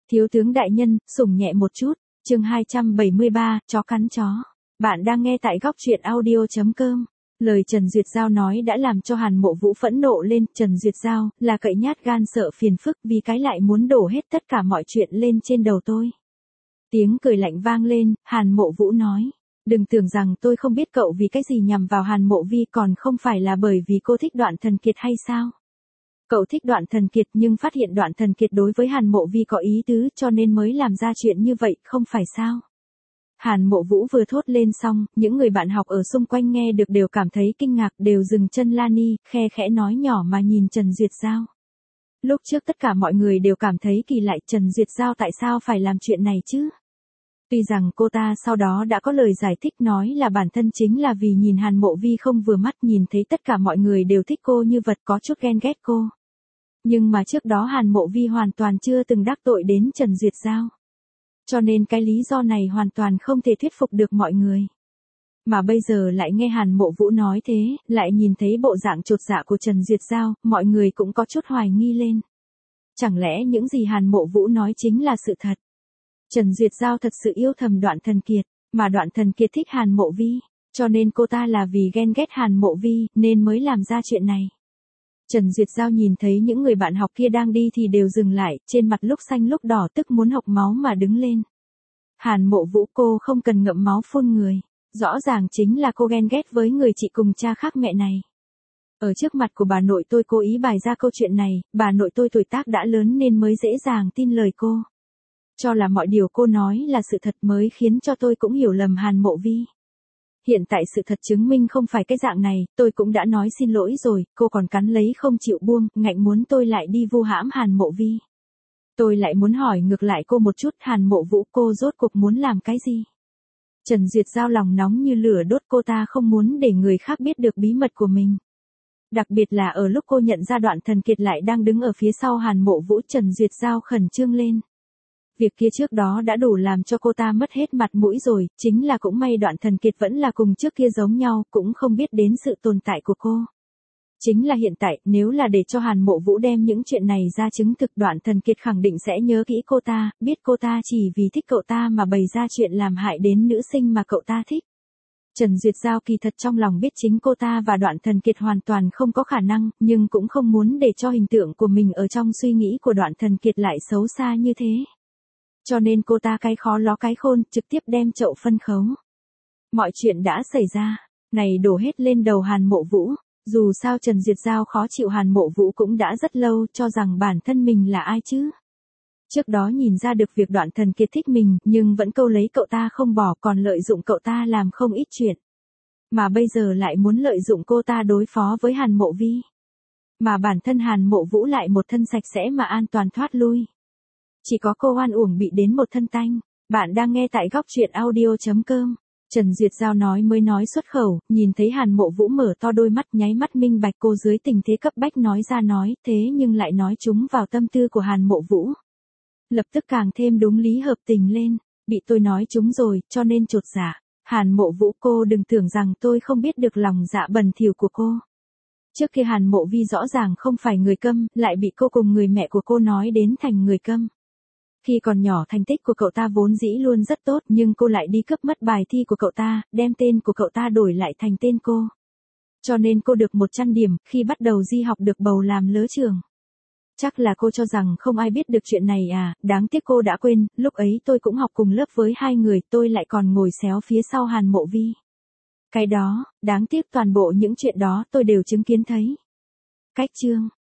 Thiếu tướng đại nhân, sủng nhẹ một chút, chương 273, chó cắn chó. Bạn đang nghe tại góc truyện audio.com. Lời Trần Duyệt Giao nói đã làm cho Hàn Mộ Vũ phẫn nộ lên. Trần Duyệt Giao là cậy nhát gan sợ phiền phức, vì cái lại muốn đổ hết tất cả mọi chuyện lên trên đầu tôi. Tiếng cười lạnh vang lên, Hàn Mộ Vũ nói. Đừng tưởng rằng tôi không biết cậu vì cái gì nhằm vào Hàn Mộ Vi, còn không phải là bởi vì cô thích Đoạn Thần Kiệt hay sao? Cậu thích Đoạn Thần Kiệt nhưng phát hiện Đoạn Thần Kiệt đối với Hàn Mộ Vi có ý tứ cho nên mới làm ra chuyện như vậy, không phải sao? Hàn Mộ Vũ vừa thốt lên xong, những người bạn học ở xung quanh nghe được đều cảm thấy kinh ngạc, đều dừng chân Lani, khe khẽ nói nhỏ mà nhìn Trần Duyệt Giao. Lúc trước tất cả mọi người đều cảm thấy kỳ lạ, Trần Duyệt Giao tại sao phải làm chuyện này chứ? Tuy rằng cô ta sau đó đã có lời giải thích nói là bản thân chính là vì nhìn Hàn Mộ Vi không vừa mắt, nhìn thấy tất cả mọi người đều thích cô như vật, có chút ghen ghét cô. Nhưng mà trước đó Hàn Mộ Vi hoàn toàn chưa từng đắc tội đến Trần Duyệt Giao. Cho nên cái lý do này hoàn toàn không thể thuyết phục được mọi người. Mà bây giờ lại nghe Hàn Mộ Vũ nói thế, lại nhìn thấy bộ dạng chột dạ của Trần Duyệt Giao, mọi người cũng có chút hoài nghi lên. Chẳng lẽ những gì Hàn Mộ Vũ nói chính là sự thật? Trần Duyệt Giao thật sự yêu thầm Đoạn Thần Kiệt, mà Đoạn Thần Kiệt thích Hàn Mộ Vi, cho nên cô ta là vì ghen ghét Hàn Mộ Vi nên mới làm ra chuyện này. Trần Duyệt Giao nhìn thấy những người bạn học kia đang đi thì đều dừng lại, trên mặt lúc xanh lúc đỏ tức muốn hộc máu mà đứng lên. Hàn Mộ Vũ, cô không cần ngậm máu phun người, rõ ràng chính là cô ghen ghét với người chị cùng cha khác mẹ này. Ở trước mặt của bà nội tôi cố ý bày ra câu chuyện này, bà nội tôi tuổi tác đã lớn nên mới dễ dàng tin lời cô. Cho là mọi điều cô nói là sự thật mới khiến cho tôi cũng hiểu lầm Hàn Mộ Vi. Hiện tại sự thật chứng minh không phải cái dạng này, tôi cũng đã nói xin lỗi rồi, cô còn cắn lấy không chịu buông, ngạnh muốn tôi lại đi vu hãm Hàn Mộ Vi. Tôi lại muốn hỏi ngược lại cô một chút, Hàn Mộ Vũ, cô rốt cuộc muốn làm cái gì? Trần Duyệt Giao lòng nóng như lửa đốt, cô ta không muốn để người khác biết được bí mật của mình. Đặc biệt là ở lúc cô nhận ra Đoạn Thần Kiệt lại đang đứng ở phía sau Hàn Mộ Vũ, Trần Duyệt Giao khẩn trương lên. Việc kia trước đó đã đủ làm cho cô ta mất hết mặt mũi rồi, chính là cũng may Đoạn Thần Kiệt vẫn là cùng trước kia giống nhau, cũng không biết đến sự tồn tại của cô. Chính là hiện tại, nếu là để cho Hàn Mộ Vũ đem những chuyện này ra chứng thực, Đoạn Thần Kiệt khẳng định sẽ nhớ kỹ cô ta, biết cô ta chỉ vì thích cậu ta mà bày ra chuyện làm hại đến nữ sinh mà cậu ta thích. Trần Duyệt Giao kỳ thật trong lòng biết chính cô ta và Đoạn Thần Kiệt hoàn toàn không có khả năng, nhưng cũng không muốn để cho hình tượng của mình ở trong suy nghĩ của Đoạn Thần Kiệt lại xấu xa như thế. Cho nên cô ta cái khó ló cái khôn, trực tiếp đem chậu phân khấu. Mọi chuyện đã xảy ra, này đổ hết lên đầu Hàn Mộ Vũ. Dù sao Trần Duyệt Giao khó chịu Hàn Mộ Vũ cũng đã rất lâu, cho rằng bản thân mình là ai chứ. Trước đó nhìn ra được việc Đoạn Thần Kiệt thích mình, nhưng vẫn câu lấy cậu ta không bỏ, còn lợi dụng cậu ta làm không ít chuyện. Mà bây giờ lại muốn lợi dụng cô ta đối phó với Hàn Mộ Vi. Mà bản thân Hàn Mộ Vũ lại một thân sạch sẽ mà an toàn thoát lui. Chỉ có cô oan uổng bị đến một thân tanh. Bạn đang nghe tại góc truyện audio.com. Trần Duyệt Giao nói mới nói xuất khẩu, nhìn thấy Hàn Mộ Vũ mở to đôi mắt nháy mắt minh bạch cô dưới tình thế cấp bách nói ra nói, thế nhưng lại nói trúng vào tâm tư của Hàn Mộ Vũ. Lập tức càng thêm đúng lý hợp tình lên, bị tôi nói trúng rồi, cho nên chột dạ. Hàn Mộ Vũ, cô đừng tưởng rằng tôi không biết được lòng dạ bẩn thỉu của cô. Trước kia Hàn Mộ Vi rõ ràng không phải người câm, lại bị cô cùng người mẹ của cô nói đến thành người câm. Khi còn nhỏ thành tích của cậu ta vốn dĩ luôn rất tốt, nhưng cô lại đi cướp mất bài thi của cậu ta, đem tên của cậu ta đổi lại thành tên cô. Cho nên cô được 100 điểm, khi bắt đầu di học được bầu làm lớ trường. Chắc là cô cho rằng không ai biết được chuyện này à, đáng tiếc cô đã quên, lúc ấy tôi cũng học cùng lớp với hai người, tôi lại còn ngồi xéo phía sau Hàn Mộ Vi. Cái đó, đáng tiếc toàn bộ những chuyện đó tôi đều chứng kiến thấy. Cách chương.